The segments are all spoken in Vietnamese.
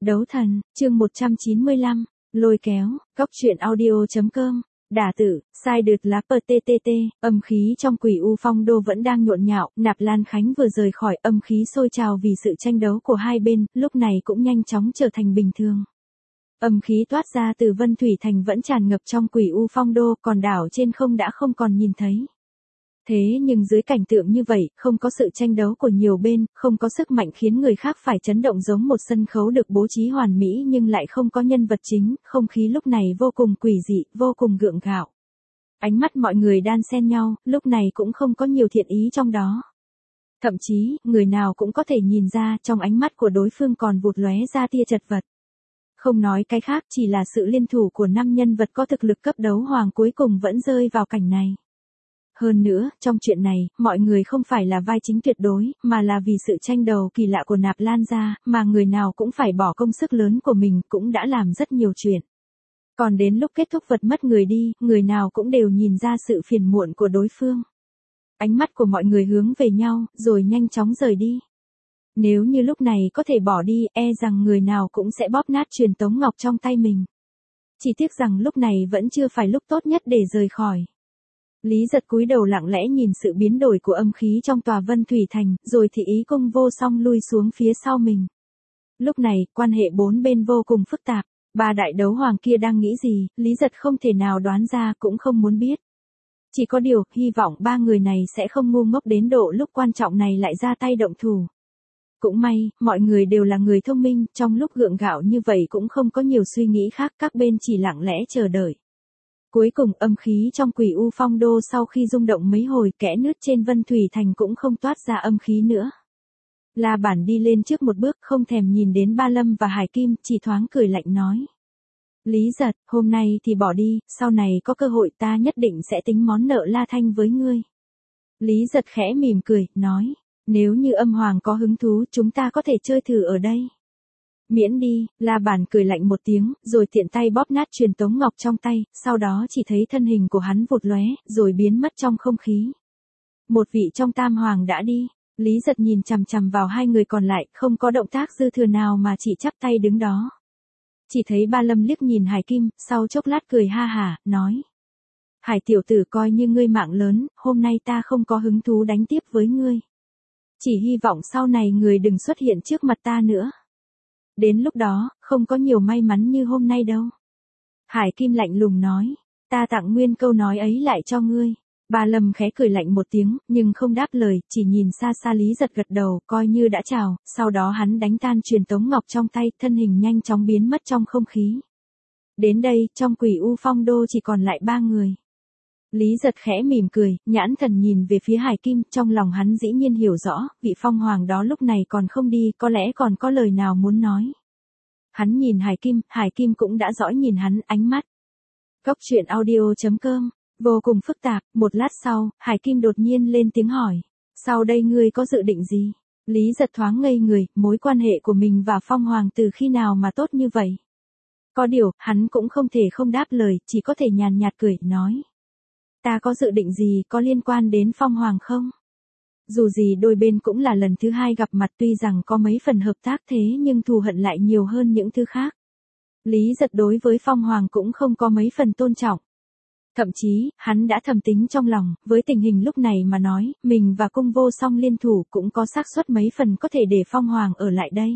Đấu thần, chương 195, lôi kéo, góc truyện audio.com, đả tử, sai đượt lá PTTT, âm khí trong Quỷ U Phong Đô vẫn đang nhộn nhạo, Nạp Lan Khánh vừa rời khỏi âm khí sôi trào vì sự tranh đấu của hai bên, lúc này cũng nhanh chóng trở thành bình thường. Âm khí toát ra từ Vân Thủy Thành vẫn tràn ngập trong Quỷ U Phong Đô, còn đảo trên không đã không còn nhìn thấy. Thế nhưng dưới cảnh tượng như vậy, không có sự tranh đấu của nhiều bên, không có sức mạnh khiến người khác phải chấn động giống một sân khấu được bố trí hoàn mỹ nhưng lại không có nhân vật chính, không khí lúc này vô cùng quỷ dị, vô cùng gượng gạo. Ánh mắt mọi người đan xen nhau, lúc này cũng không có nhiều thiện ý trong đó. Thậm chí, người nào cũng có thể nhìn ra trong ánh mắt của đối phương còn vụt lóe ra tia chật vật. Không nói cái khác, chỉ là sự liên thủ của 5 nhân vật có thực lực cấp đấu hoàng cuối cùng vẫn rơi vào cảnh này. Hơn nữa, trong chuyện này, mọi người không phải là vai chính tuyệt đối, mà là vì sự tranh đầu kỳ lạ của Nạp Lan gia, mà người nào cũng phải bỏ công sức lớn của mình, cũng đã làm rất nhiều chuyện. Còn đến lúc kết thúc vật mất người đi, người nào cũng đều nhìn ra sự phiền muộn của đối phương. Ánh mắt của mọi người hướng về nhau, rồi nhanh chóng rời đi. Nếu như lúc này có thể bỏ đi, e rằng người nào cũng sẽ bóp nát truyền tống ngọc trong tay mình. Chỉ tiếc rằng lúc này vẫn chưa phải lúc tốt nhất để rời khỏi. Lý Giật cúi đầu lặng lẽ nhìn sự biến đổi của âm khí trong tòa Vân Thủy Thành, rồi thị ý cung vô song lui xuống phía sau mình. Lúc này, quan hệ bốn bên vô cùng phức tạp, ba đại đấu hoàng kia đang nghĩ gì, Lý Giật không thể nào đoán ra cũng không muốn biết. Chỉ có điều, hy vọng ba người này sẽ không ngu ngốc đến độ lúc quan trọng này lại ra tay động thủ. Cũng may, mọi người đều là người thông minh, trong lúc gượng gạo như vậy cũng không có nhiều suy nghĩ khác, các bên chỉ lặng lẽ chờ đợi. Cuối cùng âm khí trong Quỷ U Phong Đô sau khi rung động mấy hồi, kẽ nứt trên Vân Thủy Thành cũng không toát ra âm khí nữa. La Bản đi lên trước một bước, không thèm nhìn đến Ba Lâm và Hải Kim, chỉ thoáng cười lạnh nói. Lý Giật, hôm nay thì bỏ đi, sau này có cơ hội ta nhất định sẽ tính món nợ La Thanh với ngươi. Lý Giật khẽ mỉm cười, nói, nếu như Âm Hoàng có hứng thú chúng ta có thể chơi thử ở đây. Miễn đi, La Bản cười lạnh một tiếng, rồi tiện tay bóp nát truyền tống ngọc trong tay, sau đó chỉ thấy thân hình của hắn vụt lóe, rồi biến mất trong không khí. Một vị trong Tam Hoàng đã đi, Lý Giật nhìn chằm chằm vào hai người còn lại, không có động tác dư thừa nào mà chỉ chắp tay đứng đó. Chỉ thấy Ba Lâm liếc nhìn Hải Kim, sau chốc lát cười ha hả, nói. Hải tiểu tử coi như ngươi mạng lớn, hôm nay ta không có hứng thú đánh tiếp với ngươi. Chỉ hy vọng sau này người đừng xuất hiện trước mặt ta nữa. Đến lúc đó, không có nhiều may mắn như hôm nay đâu. Hải Kim lạnh lùng nói, ta tặng nguyên câu nói ấy lại cho ngươi. Ba Lâm khẽ cười lạnh một tiếng, nhưng không đáp lời, chỉ nhìn xa xa Lý Giật gật đầu, coi như đã chào, sau đó hắn đánh tan truyền tống ngọc trong tay, thân hình nhanh chóng biến mất trong không khí. Đến đây, trong Quỷ U Phong Đô chỉ còn lại 3 người. Lý Giật khẽ mỉm cười, nhãn thần nhìn về phía Hải Kim, trong lòng hắn dĩ nhiên hiểu rõ, vị Phong Hoàng đó lúc này còn không đi, có lẽ còn có lời nào muốn nói. Hắn nhìn Hải Kim cũng đã dõi nhìn hắn, ánh mắt. Góc truyện audio.com, vô cùng phức tạp, một lát sau, Hải Kim đột nhiên lên tiếng hỏi. Sau đây ngươi có dự định gì? Lý Giật thoáng ngây người, mối quan hệ của mình và Phong Hoàng từ khi nào mà tốt như vậy? Có điều, hắn cũng không thể không đáp lời, chỉ có thể nhàn nhạt cười, nói. Ta có dự định gì có liên quan đến Phong Hoàng không? Dù gì đôi bên cũng là lần thứ 2 gặp mặt, tuy rằng có mấy phần hợp tác thế nhưng thù hận lại nhiều hơn những thứ khác. Lý Giật đối với Phong Hoàng cũng không có mấy phần tôn trọng. Thậm chí, hắn đã thầm tính trong lòng, với tình hình lúc này mà nói, mình và cung vô song liên thủ cũng có xác suất mấy phần có thể để Phong Hoàng ở lại đây.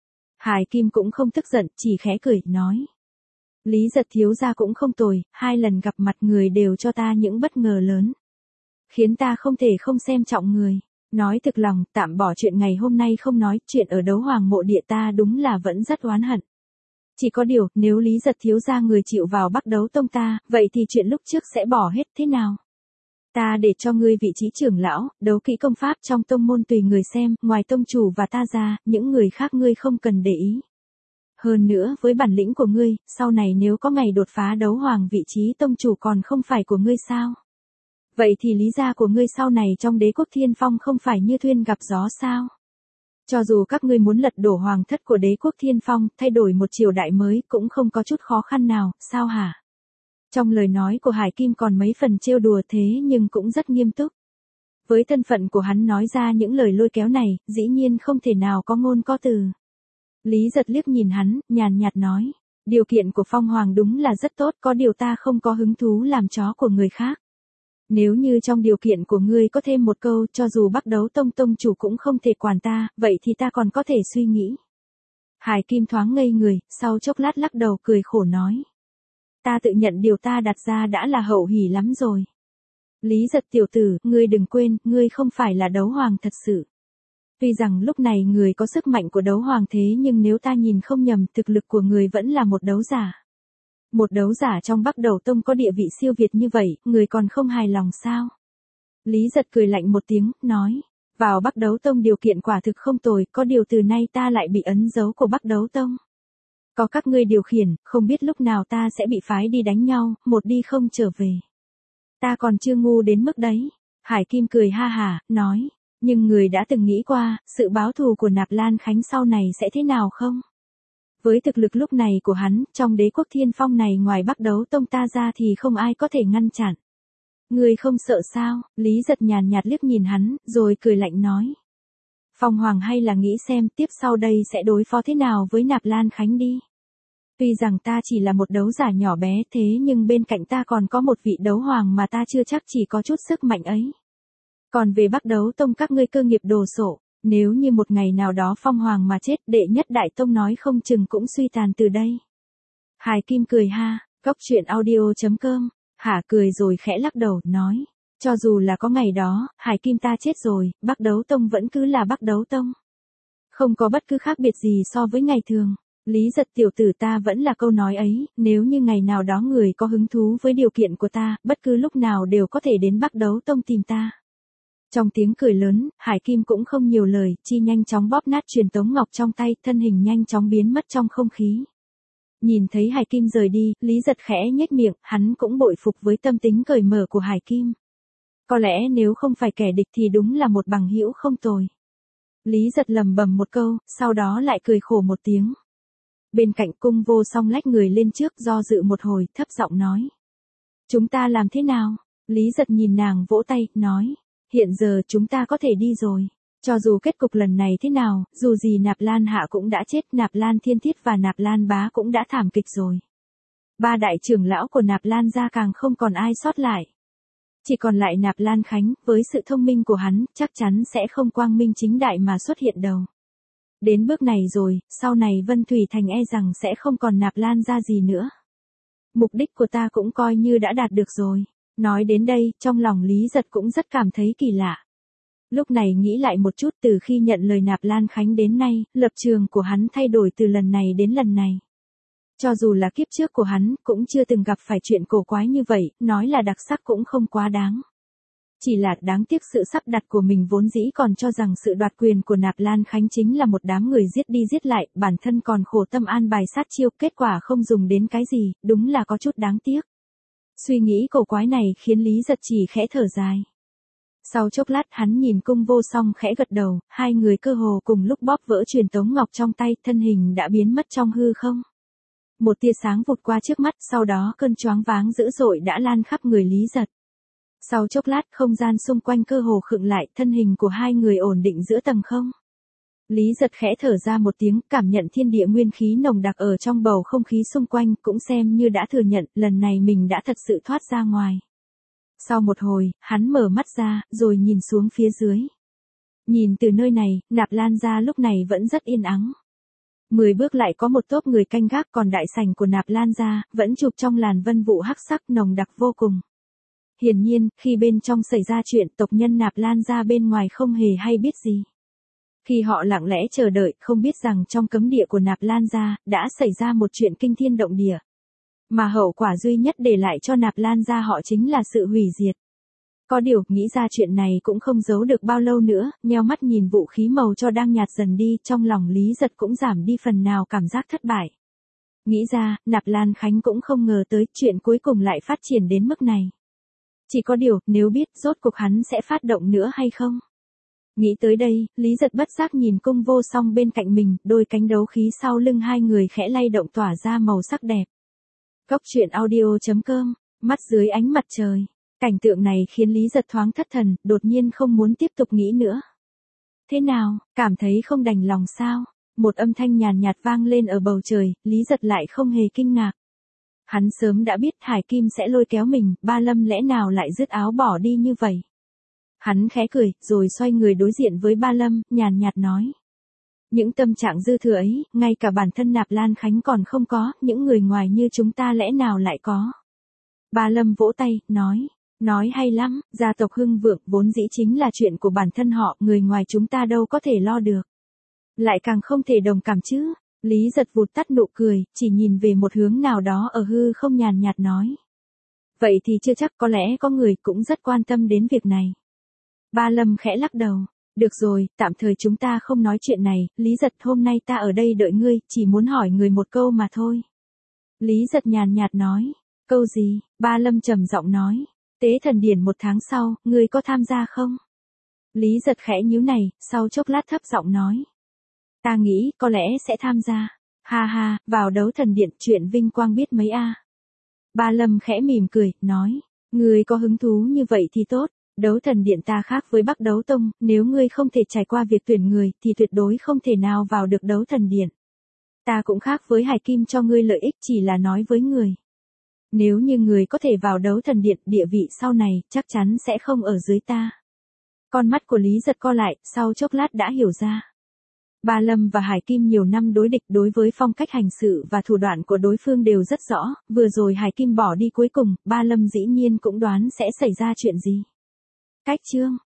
Hải Kim cũng không tức giận, chỉ khẽ cười, nói. Lý Giật thiếu gia cũng không tồi, 2 lần gặp mặt người đều cho ta những bất ngờ lớn. Khiến ta không thể không xem trọng người. Nói thực lòng, tạm bỏ chuyện ngày hôm nay không nói, chuyện ở Đấu Hoàng mộ địa ta đúng là vẫn rất oán hận. Chỉ có điều, nếu Lý Giật thiếu gia người chịu vào Bắc Đấu Tông ta, vậy thì chuyện lúc trước sẽ bỏ hết thế nào? Ta để cho ngươi vị trí trưởng lão, đấu kỹ công pháp trong tông môn tùy người xem, ngoài tông chủ và ta ra, những người khác ngươi không cần để ý. Hơn nữa, với bản lĩnh của ngươi, sau này nếu có ngày đột phá đấu hoàng vị trí tông chủ còn không phải của ngươi sao? Vậy thì lý gia của ngươi sau này trong Đế quốc Thiên Phong không phải như thuyền gặp gió sao? Cho dù các ngươi muốn lật đổ hoàng thất của Đế quốc Thiên Phong, thay đổi một triều đại mới cũng không có chút khó khăn nào, sao hả? Trong lời nói của Hải Kim còn mấy phần trêu đùa thế nhưng cũng rất nghiêm túc. Với thân phận của hắn nói ra những lời lôi kéo này, dĩ nhiên không thể nào có ngôn có từ. Lý Giật liếc nhìn hắn, nhàn nhạt nói. Điều kiện của Phong Hoàng đúng là rất tốt, có điều ta không có hứng thú làm chó của người khác. Nếu như trong điều kiện của ngươi có thêm một câu cho dù Bắc Đấu Tông tông chủ cũng không thể quản ta, vậy thì ta còn có thể suy nghĩ. Hải Kim thoáng ngây người, sau chốc lát lắc đầu cười khổ nói. Ta tự nhận điều ta đặt ra đã là hậu hỉ lắm rồi. Lý Giật tiểu tử, ngươi đừng quên, ngươi không phải là đấu hoàng thật sự. Tuy rằng lúc này người có sức mạnh của đấu hoàng thế nhưng nếu ta nhìn không nhầm thực lực của người vẫn là một đấu giả. Một đấu giả trong Bắc Đầu Tông có địa vị siêu việt như vậy, người còn không hài lòng sao? Lý Giật cười lạnh một tiếng, nói. Vào Bắc Đấu Tông điều kiện quả thực không tồi, có điều từ nay ta lại bị ấn dấu của Bắc Đấu Tông. Có các ngươi điều khiển, không biết lúc nào ta sẽ bị phái đi đánh nhau, một đi không trở về. Ta còn chưa ngu đến mức đấy. Hải Kim cười ha hả, nói. Nhưng người đã từng nghĩ qua, sự báo thù của Nạp Lan Khánh sau này sẽ thế nào không? Với thực lực lúc này của hắn, trong đế quốc Thiên Phong này ngoài Bắc Đấu Tông ta ra thì không ai có thể ngăn chặn. Người không sợ sao? Lý Giật nhàn nhạt liếc nhìn hắn, rồi cười lạnh nói. Phong Hoàng hay là nghĩ xem tiếp sau đây sẽ đối phó thế nào với Nạp Lan Khánh đi. Tuy rằng ta chỉ là một đấu giả nhỏ bé thế nhưng bên cạnh ta còn có một vị đấu hoàng mà ta chưa chắc chỉ có chút sức mạnh ấy. Còn về Bắc Đấu Tông các ngươi cơ nghiệp đồ sộ, nếu như một ngày nào đó Phong Hoàng mà chết đệ nhất đại tông nói không chừng cũng suy tàn từ đây. Hải Kim cười ha, Cốc Truyện Audio.com, hả cười rồi khẽ lắc đầu, nói. Cho dù là có ngày đó, Hải Kim ta chết rồi, Bắc Đấu Tông vẫn cứ là Bắc Đấu Tông. Không có bất cứ khác biệt gì so với ngày thường. Lý Giật tiểu tử ta vẫn là câu nói ấy, nếu như ngày nào đó người có hứng thú với điều kiện của ta, bất cứ lúc nào đều có thể đến Bắc Đấu Tông tìm ta. Trong tiếng cười lớn, Hải Kim cũng không nhiều lời, chi nhanh chóng bóp nát truyền tống ngọc trong tay, thân hình nhanh chóng biến mất trong không khí. Nhìn thấy Hải Kim rời đi, Lý Giật khẽ nhếch miệng, hắn cũng bội phục với tâm tính cởi mở của Hải Kim. Có lẽ nếu không phải kẻ địch thì đúng là một bằng hữu không tồi. Lý Giật lầm bầm một câu, sau đó lại cười khổ một tiếng. Bên cạnh Cung Vô Song lách người lên trước do dự một hồi, thấp giọng nói. Chúng ta làm thế nào? Lý Giật nhìn nàng vỗ tay, nói. Hiện giờ chúng ta có thể đi rồi. Cho dù kết cục lần này thế nào, dù gì Nạp Lan Hạ cũng đã chết, Nạp Lan Thiên Thiết và Nạp Lan Bá cũng đã thảm kịch rồi. Ba đại trưởng lão của Nạp Lan gia càng không còn ai sót lại. Chỉ còn lại Nạp Lan Khánh, với sự thông minh của hắn, chắc chắn sẽ không quang minh chính đại mà xuất hiện đầu. Đến bước này rồi, sau này Vân Thủy Thành e rằng sẽ không còn Nạp Lan gia gì nữa. Mục đích của ta cũng coi như đã đạt được rồi. Nói đến đây, trong lòng Lý Giật cũng rất cảm thấy kỳ lạ. Lúc này nghĩ lại một chút, từ khi nhận lời Nạp Lan Khánh đến nay, lập trường của hắn thay đổi từ lần này đến lần này. Cho dù là kiếp trước của hắn, cũng chưa từng gặp phải chuyện cổ quái như vậy, nói là đặc sắc cũng không quá đáng. Chỉ là đáng tiếc sự sắp đặt của mình vốn dĩ còn cho rằng sự đoạt quyền của Nạp Lan Khánh chính là một đám người giết đi giết lại, bản thân còn khổ tâm an bài sát chiêu, kết quả không dùng đến cái gì, đúng là có chút đáng tiếc. Suy nghĩ cổ quái này khiến Lý Giật chỉ khẽ thở dài. Sau chốc lát hắn nhìn Cung Vô Song khẽ gật đầu, hai người cơ hồ cùng lúc bóp vỡ truyền tống ngọc trong tay, thân hình đã biến mất trong hư không. Một tia sáng vụt qua trước mắt, sau đó cơn choáng váng dữ dội đã lan khắp người Lý Giật. Sau chốc lát không gian xung quanh cơ hồ khựng lại, thân hình của hai người ổn định giữa tầng không. Lý Giật khẽ thở ra một tiếng, cảm nhận thiên địa nguyên khí nồng đặc ở trong bầu không khí xung quanh, cũng xem như đã thừa nhận, lần này mình đã thật sự thoát ra ngoài. Sau một hồi, hắn mở mắt ra, rồi nhìn xuống phía dưới. Nhìn từ nơi này, Nạp Lan gia lúc này vẫn rất yên ắng. 10 bước lại có một tốp người canh gác, còn đại sảnh của Nạp Lan gia vẫn chụp trong làn vân vụ hắc sắc nồng đặc vô cùng. Hiển nhiên, khi bên trong xảy ra chuyện, tộc nhân Nạp Lan gia bên ngoài không hề hay biết gì. Khi họ lặng lẽ chờ đợi, không biết rằng trong cấm địa của Nạp Lan gia đã xảy ra một chuyện kinh thiên động địa. Mà hậu quả duy nhất để lại cho Nạp Lan gia họ chính là sự hủy diệt. Có điều, nghĩ ra chuyện này cũng không giấu được bao lâu nữa, nheo mắt nhìn vũ khí màu cho đang nhạt dần đi, trong lòng Lý Giật cũng giảm đi phần nào cảm giác thất bại. Nghĩ ra, Nạp Lan Khánh cũng không ngờ tới chuyện cuối cùng lại phát triển đến mức này. Chỉ có điều, nếu biết rốt cuộc hắn sẽ phát động nữa hay không. Nghĩ tới đây, Lý Giật bất giác nhìn Cung Vô Song bên cạnh mình, đôi cánh đấu khí sau lưng hai người khẽ lay động tỏa ra màu sắc đẹp. Cốc Truyện Audio.com, mắt dưới ánh mặt trời. Cảnh tượng này khiến Lý Giật thoáng thất thần, đột nhiên không muốn tiếp tục nghĩ nữa. Thế nào, cảm thấy không đành lòng sao? Một âm thanh nhàn nhạt vang lên ở bầu trời, Lý Giật lại không hề kinh ngạc. Hắn sớm đã biết Hải Kim sẽ lôi kéo mình, Ba Lâm lẽ nào lại dứt áo bỏ đi như vậy. Hắn khẽ cười, rồi xoay người đối diện với Ba Lâm, nhàn nhạt nói. Những tâm trạng dư thừa ấy, ngay cả bản thân Nạp Lan Khánh còn không có, những người ngoài như chúng ta lẽ nào lại có. Ba Lâm vỗ tay, nói hay lắm, gia tộc hưng vượng vốn dĩ chính là chuyện của bản thân họ, người ngoài chúng ta đâu có thể lo được. Lại càng không thể đồng cảm chứ. Lý Giật vụt tắt nụ cười, chỉ nhìn về một hướng nào đó ở hư không, nhàn nhạt nói. Vậy thì chưa chắc, có lẽ có người cũng rất quan tâm đến việc này. Ba Lâm khẽ lắc đầu. Được rồi, tạm thời chúng ta không nói chuyện này, Lý Giật, hôm nay ta ở đây đợi ngươi, chỉ muốn hỏi người một câu mà thôi. Lý Giật nhàn nhạt nói. Câu gì? Ba Lâm trầm giọng nói. Tế thần điển 1 tháng sau, ngươi có tham gia không? Lý Giật khẽ nhíu này, sau chốc lát thấp giọng nói. Ta nghĩ, có lẽ sẽ tham gia. Ha ha, vào đấu thần điện chuyện vinh quang biết mấy a. Ba Lâm khẽ mỉm cười, nói. Ngươi có hứng thú như vậy thì tốt. Đấu thần điện ta khác với Bắc Đấu Tông, nếu ngươi không thể trải qua việc tuyển người, thì tuyệt đối không thể nào vào được đấu thần điện. Ta cũng khác với Hải Kim, cho ngươi lợi ích chỉ là nói với người. Nếu như người có thể vào đấu thần điện, địa vị sau này, chắc chắn sẽ không ở dưới ta. Con mắt của Lý Giật co lại, sau chốc lát đã hiểu ra. Ba Lâm và Hải Kim nhiều năm đối địch, đối với phong cách hành sự và thủ đoạn của đối phương đều rất rõ, vừa rồi Hải Kim bỏ đi cuối cùng, Ba Lâm dĩ nhiên cũng đoán sẽ xảy ra chuyện gì. Cách chương